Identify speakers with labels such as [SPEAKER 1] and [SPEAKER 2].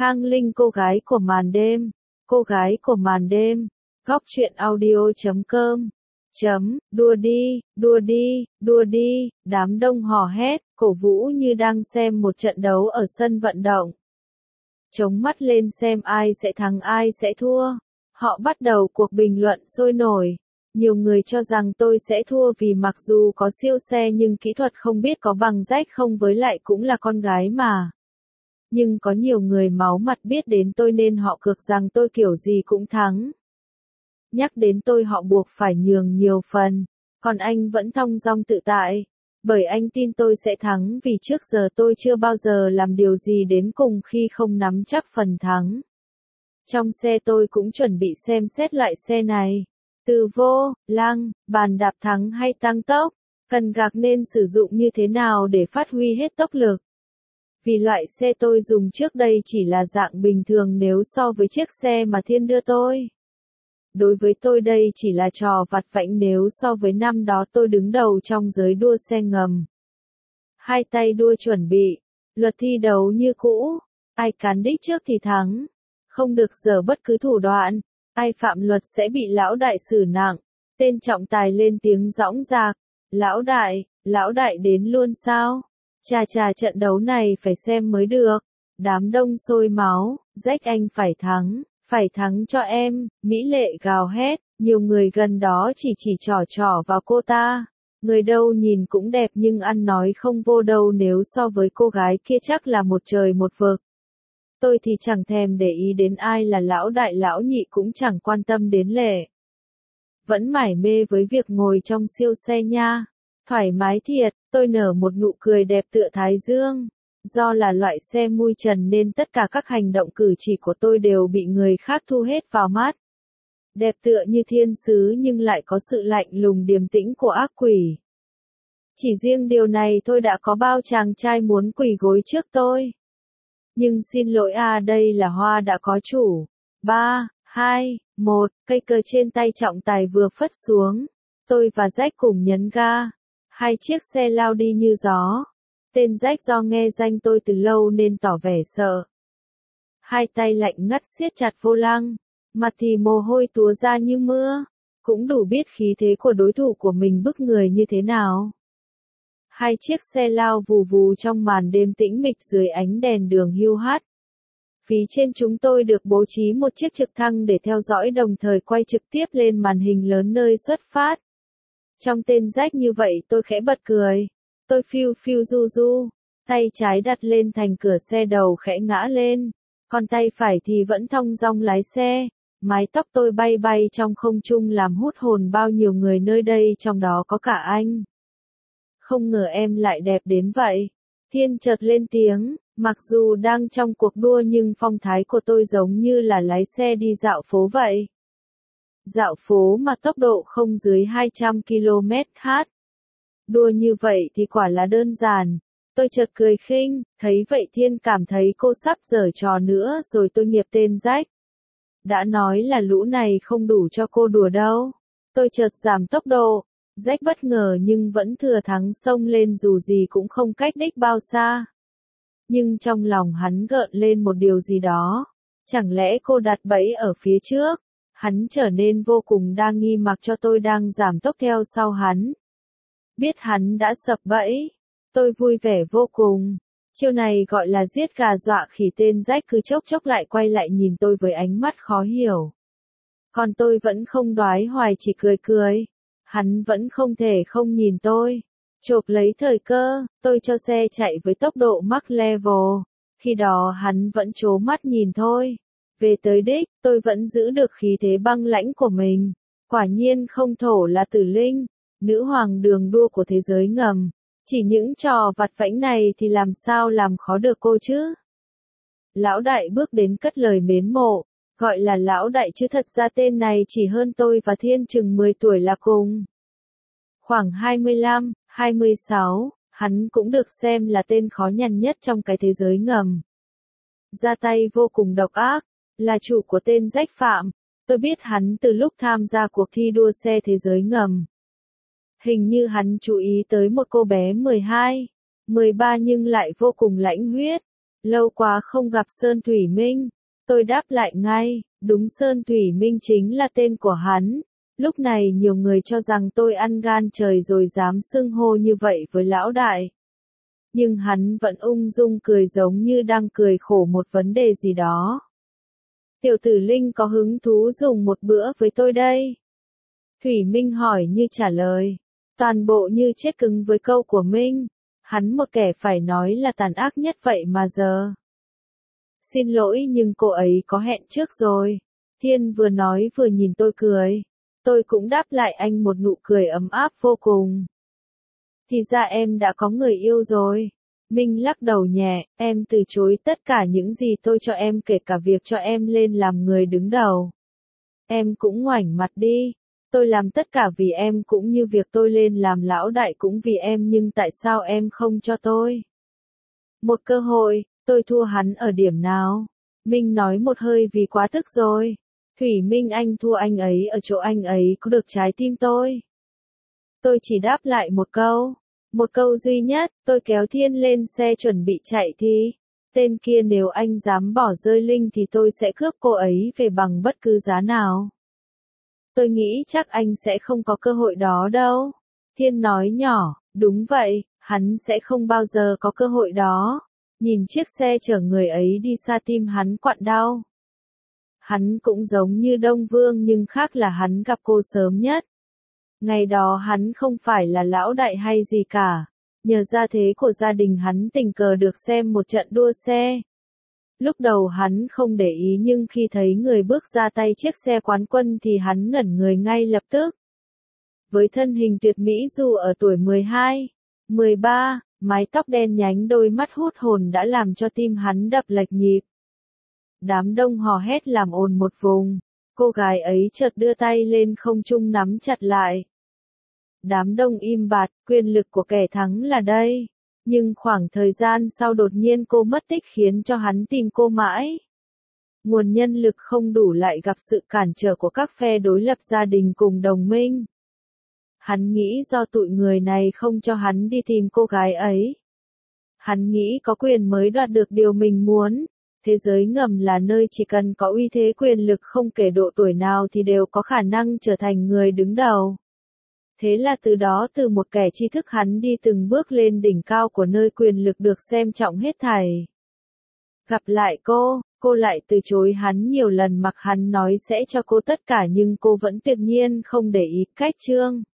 [SPEAKER 1] Khang Linh cô gái của màn đêm, cô gái của màn đêm, góc truyện audio.com. Đua đi, đua đi, đua đi, đám đông hò hét, cổ vũ như đang xem một trận đấu ở sân vận động. Chống mắt lên xem ai sẽ thắng ai sẽ thua. Họ bắt đầu cuộc bình luận sôi nổi. Nhiều người cho rằng tôi sẽ thua vì mặc dù có siêu xe nhưng kỹ thuật không biết có bằng Jack không, với lại cũng là con gái mà. Nhưng có nhiều người máu mặt biết đến tôi nên họ cược rằng tôi kiểu gì cũng thắng. Nhắc đến tôi họ buộc phải nhường nhiều phần, còn anh vẫn thong dong tự tại. Bởi anh tin tôi sẽ thắng vì trước giờ tôi chưa bao giờ làm điều gì đến cùng khi không nắm chắc phần thắng. Trong xe tôi cũng chuẩn bị xem xét loại xe này. Từ vô lăng, bàn đạp thắng hay tăng tốc, cần gạc nên sử dụng như thế nào để phát huy hết tốc lực. Vì loại xe tôi dùng trước đây chỉ là dạng bình thường nếu so với chiếc xe mà Thiên đưa tôi. Đối với tôi đây chỉ là trò vặt vãnh nếu so với năm đó tôi đứng đầu trong giới đua xe ngầm. Hai tay đua chuẩn bị, luật thi đấu như cũ, ai cán đích trước thì thắng, không được giở bất cứ thủ đoạn, ai phạm luật sẽ bị lão đại xử nặng. Tên trọng tài lên tiếng dõng dạc, lão đại đến luôn sao? Chà trận đấu này phải xem mới được. Đám đông sôi máu, Jack anh phải thắng cho em, Mỹ Lệ gào hét, nhiều người gần đó chỉ trỏ vào cô ta. Người đâu nhìn cũng đẹp nhưng ăn nói không vô đâu, nếu so với cô gái kia chắc là một trời một vực. Tôi thì chẳng thèm để ý đến ai là lão đại lão nhị, cũng chẳng quan tâm đến Lệ. Vẫn mải mê với việc ngồi trong siêu xe nha. Thoải mái thiệt, tôi nở một nụ cười đẹp tựa thái dương. Do là loại xe mui trần nên tất cả các hành động cử chỉ của tôi đều bị người khác thu hết vào mắt. Đẹp tựa như thiên sứ nhưng lại có sự lạnh lùng điềm tĩnh của ác quỷ. Chỉ riêng điều này thôi đã có bao chàng trai muốn quỳ gối trước tôi. Nhưng xin lỗi đây là hoa đã có chủ. 3, 2, 1, cây cờ trên tay trọng tài vừa phất xuống. Tôi và Jack cùng nhấn ga. Hai chiếc xe lao đi như gió. Tên Jack do nghe danh tôi từ lâu nên tỏ vẻ sợ. Hai tay lạnh ngắt siết chặt vô lăng, mặt thì mồ hôi túa ra như mưa, cũng đủ biết khí thế của đối thủ của mình bức người như thế nào. Hai chiếc xe lao vù vù trong màn đêm tĩnh mịch dưới ánh đèn đường hiu hắt. Phía trên chúng tôi được bố trí một chiếc trực thăng để theo dõi đồng thời quay trực tiếp lên màn hình lớn nơi xuất phát. Trong tên Jack như vậy tôi khẽ bật cười. Tôi phiu du, tay trái đặt lên thành cửa xe đầu khẽ ngã lên, còn tay phải thì vẫn thong dong lái xe. Mái tóc tôi bay trong không trung làm hút hồn bao nhiêu người nơi đây, trong đó có cả anh. Không ngờ em lại đẹp đến vậy. Thiên chợt lên tiếng, mặc dù đang trong cuộc đua nhưng phong thái của tôi giống như là lái xe đi dạo phố vậy. Dạo phố mà tốc độ không dưới 200 km/h. Đua như vậy thì quả là đơn giản. Tôi chợt cười khinh, thấy vậy Thiên cảm thấy cô sắp giở trò nữa rồi. Tôi nghiệp tên Jack. Đã nói là lũ này không đủ cho cô đùa đâu. Tôi chợt giảm tốc độ. Jack bất ngờ nhưng vẫn thừa thắng xông lên dù gì cũng không cách đích bao xa. Nhưng trong lòng hắn gợn lên một điều gì đó. Chẳng lẽ cô đặt bẫy ở phía trước? Hắn trở nên vô cùng đa nghi mặc cho tôi đang giảm tốc theo sau hắn. Biết hắn đã sập bẫy, tôi vui vẻ vô cùng. Chiêu này gọi là giết gà dọa khỉ. Tên Jack cứ chốc lại quay lại nhìn tôi với ánh mắt khó hiểu. Còn tôi vẫn không đoái hoài, chỉ cười. Hắn vẫn không thể không nhìn tôi. Chộp lấy thời cơ, tôi cho xe chạy với tốc độ max level. Khi đó hắn vẫn trố mắt nhìn thôi. Về tới đích, tôi vẫn giữ được khí thế băng lãnh của mình. Quả nhiên không thổ là Tử Linh, nữ hoàng đường đua của thế giới ngầm. Chỉ những trò vặt vãnh này thì làm sao làm khó được cô chứ? Lão đại bước đến cất lời mến mộ, gọi là lão đại chứ thật ra tên này chỉ hơn tôi và Thiên chừng 10 tuổi là cùng. Khoảng 25, 26, hắn cũng được xem là tên khó nhằn nhất trong cái thế giới ngầm. Ra tay vô cùng độc ác, là chủ của tên Jack Phạm. Tôi biết hắn từ lúc tham gia cuộc thi đua xe thế giới ngầm. Hình như hắn chú ý tới một cô bé 12, 13 nhưng lại vô cùng lãnh huyết. Lâu quá không gặp Sơn Thủy Minh. Tôi đáp lại ngay, đúng Sơn Thủy Minh chính là tên của hắn. Lúc này nhiều người cho rằng tôi ăn gan trời rồi dám xưng hô như vậy với lão đại. Nhưng hắn vẫn ung dung cười giống như đang cười khổ một vấn đề gì đó. Tiểu tử Linh có hứng thú dùng một bữa với tôi đây? Thủy Minh hỏi như trả lời. Toàn bộ như chết cứng với câu của Minh. Hắn một kẻ phải nói là tàn ác nhất vậy mà giờ. Xin lỗi nhưng cô ấy có hẹn trước rồi. Thiên vừa nói vừa nhìn tôi cười. Tôi cũng đáp lại anh một nụ cười ấm áp vô cùng. Thì ra em đã có người yêu rồi. Minh lắc đầu nhẹ, em từ chối tất cả những gì tôi cho em kể cả việc cho em lên làm người đứng đầu. Em cũng ngoảnh mặt đi. Tôi làm tất cả vì em cũng như việc tôi lên làm lão đại cũng vì em nhưng tại sao em không cho tôi một cơ hội, tôi thua hắn ở điểm nào? Minh nói một hơi vì quá tức rồi. Thủy Minh anh thua anh ấy ở chỗ anh ấy có được trái tim tôi. Tôi chỉ đáp lại một câu duy nhất, tôi kéo Thiên lên xe chuẩn bị chạy thì. Tên kia nếu anh dám bỏ rơi Linh thì tôi sẽ cướp cô ấy về bằng bất cứ giá nào. Tôi nghĩ chắc anh sẽ không có cơ hội đó đâu. Thiên nói nhỏ, đúng vậy, hắn sẽ không bao giờ có cơ hội đó. Nhìn chiếc xe chở người ấy đi xa tim hắn quặn đau. Hắn cũng giống như Đông Vương nhưng khác là hắn gặp cô sớm nhất. Ngày đó hắn không phải là lão đại hay gì cả. Nhờ gia thế của gia đình hắn tình cờ được xem một trận đua xe. Lúc đầu hắn không để ý nhưng khi thấy người bước ra tay chiếc xe quán quân thì hắn ngẩn người ngay lập tức. Với thân hình tuyệt mỹ dù ở tuổi 12, 13, mái tóc đen nhánh đôi mắt hút hồn đã làm cho tim hắn đập lệch nhịp. Đám đông hò hét làm ồn một vùng, cô gái ấy chợt đưa tay lên không trung nắm chặt lại. Đám đông im bặt, quyền lực của kẻ thắng là đây. Nhưng khoảng thời gian sau đột nhiên cô mất tích khiến cho hắn tìm cô mãi. Nguồn nhân lực không đủ lại gặp sự cản trở của các phe đối lập gia đình cùng đồng minh. Hắn nghĩ do tụi người này không cho hắn đi tìm cô gái ấy. Hắn nghĩ có quyền mới đoạt được điều mình muốn. Thế giới ngầm là nơi chỉ cần có uy thế quyền lực không kể độ tuổi nào thì đều có khả năng trở thành người đứng đầu. Thế là từ một kẻ tri thức hắn đi từng bước lên đỉnh cao của nơi quyền lực được xem trọng hết thảy. Gặp lại cô lại từ chối hắn nhiều lần mặc hắn nói sẽ cho cô tất cả nhưng cô vẫn tuyệt nhiên không để ý. Cách chương